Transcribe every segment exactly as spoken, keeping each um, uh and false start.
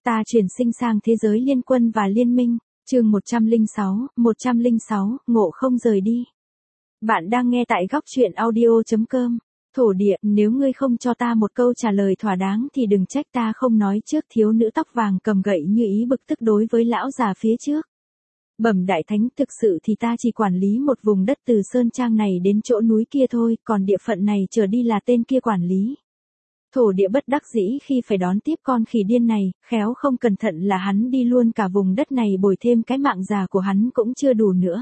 Ta chuyển sinh sang thế giới liên quân và liên minh, chương một trăm lẻ sáu, một trăm lẻ sáu, ngộ không rời đi. Bạn đang nghe tại góc truyện audio chấm com. Thổ địa, nếu ngươi không cho ta một câu trả lời thỏa đáng thì đừng trách ta không nói trước. Thiếu nữ tóc vàng cầm gậy như ý bực tức đối với lão già phía trước. Bẩm đại thánh, thực sự thì ta chỉ quản lý một vùng đất từ sơn trang này đến chỗ núi kia thôi, còn địa phận này trở đi là tên kia quản lý. Thổ địa bất đắc dĩ khi phải đón tiếp con khỉ điên này, khéo không cẩn thận là hắn đi luôn cả vùng đất này, bồi thêm cái mạng già của hắn cũng chưa đủ nữa.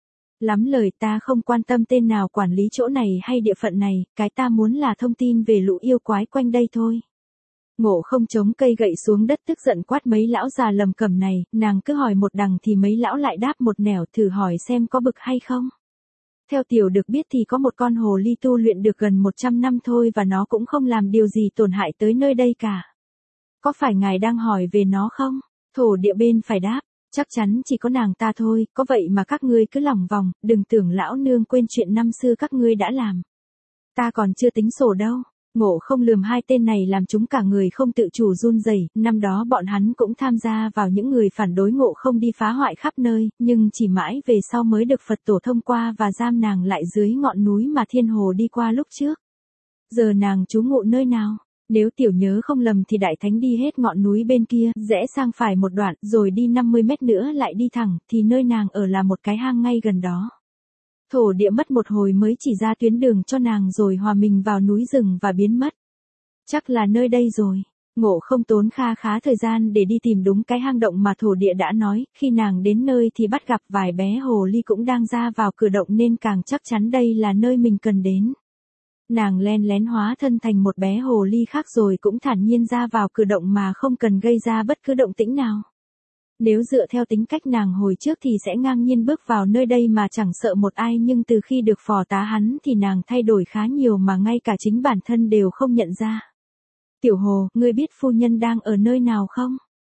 Lắm lời, ta không quan tâm tên nào quản lý chỗ này hay địa phận này, cái ta muốn là thông tin về lũ yêu quái quanh đây thôi. Ngộ không chống cây gậy xuống đất tức giận quát mấy lão già lầm cẩm này, nàng cứ hỏi một đằng thì mấy lão lại đáp một nẻo, thử hỏi xem có bực hay không. Theo tiểu được biết thì có một con hồ ly tu luyện được gần một trăm năm thôi và nó cũng không làm điều gì tổn hại tới nơi đây cả. Có phải ngài đang hỏi về nó không? Thổ địa bên phải đáp, chắc chắn chỉ có nàng ta thôi, có vậy mà các ngươi cứ lòng vòng, đừng tưởng lão nương quên chuyện năm xưa các ngươi đã làm. Ta còn chưa tính sổ đâu. Ngộ không lườm hai tên này làm chúng cả người không tự chủ run rẩy. Năm đó bọn hắn cũng tham gia vào những người phản đối ngộ không đi phá hoại khắp nơi, nhưng chỉ mãi về sau mới được Phật tổ thông qua và giam nàng lại dưới ngọn núi mà Thiên Hồ đi qua lúc trước. Giờ nàng trú ngụ nơi nào? Nếu tiểu nhớ không lầm thì đại thánh đi hết ngọn núi bên kia, rẽ sang phải một đoạn, rồi đi năm mươi mét nữa lại đi thẳng, thì nơi nàng ở là một cái hang ngay gần đó. Thổ địa mất một hồi mới chỉ ra tuyến đường cho nàng rồi hòa mình vào núi rừng và biến mất. Chắc là nơi đây rồi. Ngộ không tốn kha khá thời gian để đi tìm đúng cái hang động mà thổ địa đã nói, khi nàng đến nơi thì bắt gặp vài bé hồ ly cũng đang ra vào cửa động nên càng chắc chắn đây là nơi mình cần đến. Nàng len lén hóa thân thành một bé hồ ly khác rồi cũng thản nhiên ra vào cửa động mà không cần gây ra bất cứ động tĩnh nào. Nếu dựa theo tính cách nàng hồi trước thì sẽ ngang nhiên bước vào nơi đây mà chẳng sợ một ai, nhưng từ khi được phò tá hắn thì nàng thay đổi khá nhiều mà ngay cả chính bản thân đều không nhận ra. Tiểu hồ, ngươi biết phu nhân đang ở nơi nào không?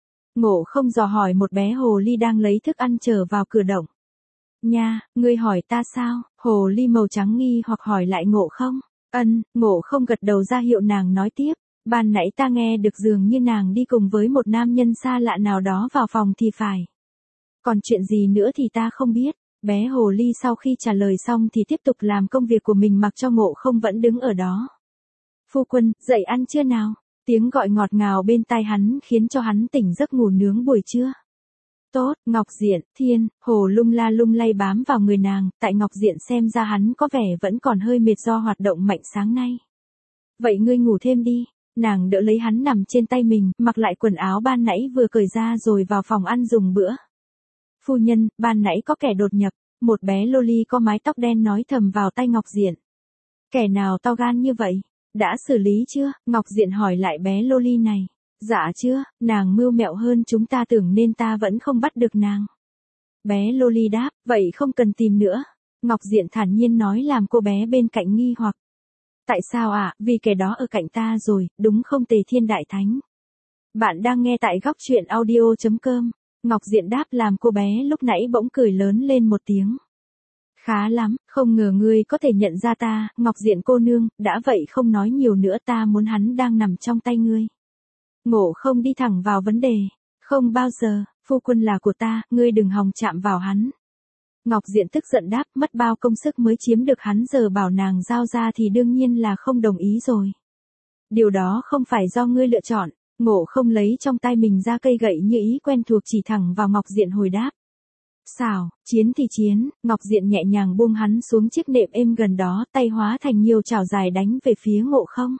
Ngộ không dò hỏi một bé hồ ly đang lấy thức ăn chờ vào cửa động. Nha, ngươi hỏi ta sao? Hồ ly màu trắng nghi hoặc hỏi lại ngộ không? Ân, ngộ không gật đầu ra hiệu nàng nói tiếp. Ban nãy ta nghe được dường như nàng đi cùng với một nam nhân xa lạ nào đó vào phòng thì phải. Còn chuyện gì nữa thì ta không biết. Bé hồ ly sau khi trả lời xong thì tiếp tục làm công việc của mình mặc cho ngộ không vẫn đứng ở đó. Phu quân, dậy ăn chưa nào? Tiếng gọi ngọt ngào bên tai hắn khiến cho hắn tỉnh giấc ngủ nướng buổi trưa. Tốt, Ngọc Diện, Thiên, Hồ lung la lung lay bám vào người nàng, tại Ngọc Diện xem ra hắn có vẻ vẫn còn hơi mệt do hoạt động mạnh sáng nay. Vậy ngươi ngủ thêm đi. Nàng đỡ lấy hắn nằm trên tay mình, mặc lại quần áo ban nãy vừa cởi ra rồi vào phòng ăn dùng bữa. Phu nhân, ban nãy có kẻ đột nhập, một bé loli có mái tóc đen nói thầm vào tay Ngọc Diện. Kẻ nào to gan như vậy? Đã xử lý chưa? Ngọc Diện hỏi lại bé loli này. Dạ chưa, nàng mưu mẹo hơn chúng ta tưởng nên ta vẫn không bắt được nàng. Bé loli đáp, vậy không cần tìm nữa. Ngọc Diện thản nhiên nói làm cô bé bên cạnh nghi hoặc. Tại sao ạ? À? Vì kẻ đó ở cạnh ta rồi, đúng không Tề Thiên Đại Thánh? Bạn đang nghe tại góc truyện audio chấm com. Ngọc Diện đáp làm cô bé lúc nãy bỗng cười lớn lên một tiếng. Khá lắm, không ngờ ngươi có thể nhận ra ta, Ngọc Diện cô nương, đã vậy không nói nhiều nữa, ta muốn hắn đang nằm trong tay ngươi. Ngộ không đi thẳng vào vấn đề. Không bao giờ, phu quân là của ta, ngươi đừng hòng chạm vào hắn. Ngọc Diện tức giận đáp, mất bao công sức mới chiếm được hắn, giờ bảo nàng giao ra thì đương nhiên là không đồng ý rồi. Điều đó không phải do ngươi lựa chọn. Ngộ không lấy trong tay mình ra cây gậy như ý quen thuộc chỉ thẳng vào Ngọc Diện hồi đáp. Xảo, chiến thì chiến. Ngọc Diện nhẹ nhàng buông hắn xuống chiếc nệm êm gần đó, tay hóa thành nhiều chảo dài đánh về phía ngộ không.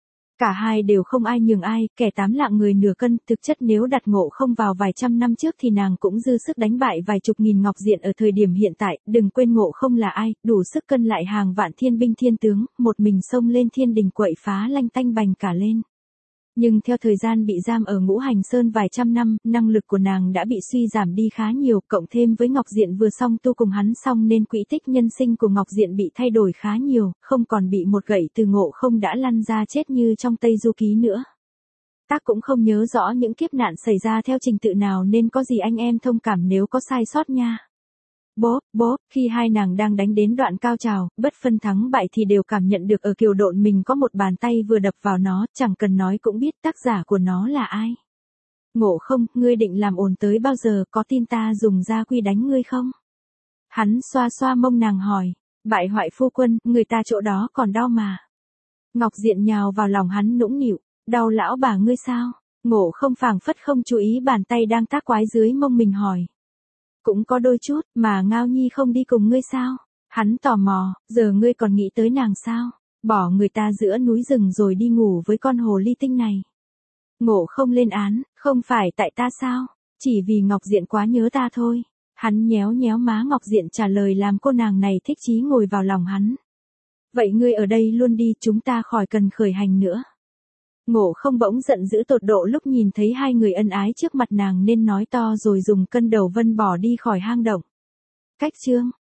Cả hai đều không ai nhường ai, kẻ tám lạng người nửa cân, thực chất nếu đặt ngộ không vào vài trăm năm trước thì nàng cũng dư sức đánh bại vài chục nghìn Ngọc Diện ở thời điểm hiện tại, đừng quên ngộ không là ai, đủ sức cân lại hàng vạn thiên binh thiên tướng, một mình xông lên thiên đình quậy phá lanh tanh bành cả lên. Nhưng theo thời gian bị giam ở Ngũ Hành Sơn vài trăm năm, năng lực của nàng đã bị suy giảm đi khá nhiều, cộng thêm với Ngọc Diện vừa xong tu cùng hắn xong nên quỹ tích nhân sinh của Ngọc Diện bị thay đổi khá nhiều, không còn bị một gậy từ ngộ không đã lăn ra chết như trong Tây Du Ký nữa. Tác cũng không nhớ rõ những kiếp nạn xảy ra theo trình tự nào nên có gì anh em thông cảm nếu có sai sót nha. Bốp, bốp, khi hai nàng đang đánh đến đoạn cao trào, bất phân thắng bại thì đều cảm nhận được ở kiều độn mình có một bàn tay vừa đập vào nó, chẳng cần nói cũng biết tác giả của nó là ai. Ngộ không, ngươi định làm ồn tới bao giờ, có tin ta dùng gia quy đánh ngươi không? Hắn xoa xoa mông nàng hỏi, bại hoại phu quân, người ta chỗ đó còn đau mà. Ngọc Diện nhào vào lòng hắn nũng nịu, đau lão bà ngươi sao? Ngộ không phảng phất không chú ý bàn tay đang tác quái dưới mông mình hỏi. Cũng có đôi chút, mà Ngao Nhi không đi cùng ngươi sao? Hắn tò mò, giờ ngươi còn nghĩ tới nàng sao? Bỏ người ta giữa núi rừng rồi đi ngủ với con hồ ly tinh này. Ngộ không lên án, không phải tại ta sao? Chỉ vì Ngọc Diện quá nhớ ta thôi. Hắn nhéo nhéo má Ngọc Diện trả lời làm cô nàng này thích chí ngồi vào lòng hắn. Vậy ngươi ở đây luôn đi, chúng ta khỏi cần khởi hành nữa. Ngộ không bỗng giận dữ tột độ lúc nhìn thấy hai người ân ái trước mặt nàng nên nói to rồi dùng cân đầu vân bỏ đi khỏi hang động. Cách chương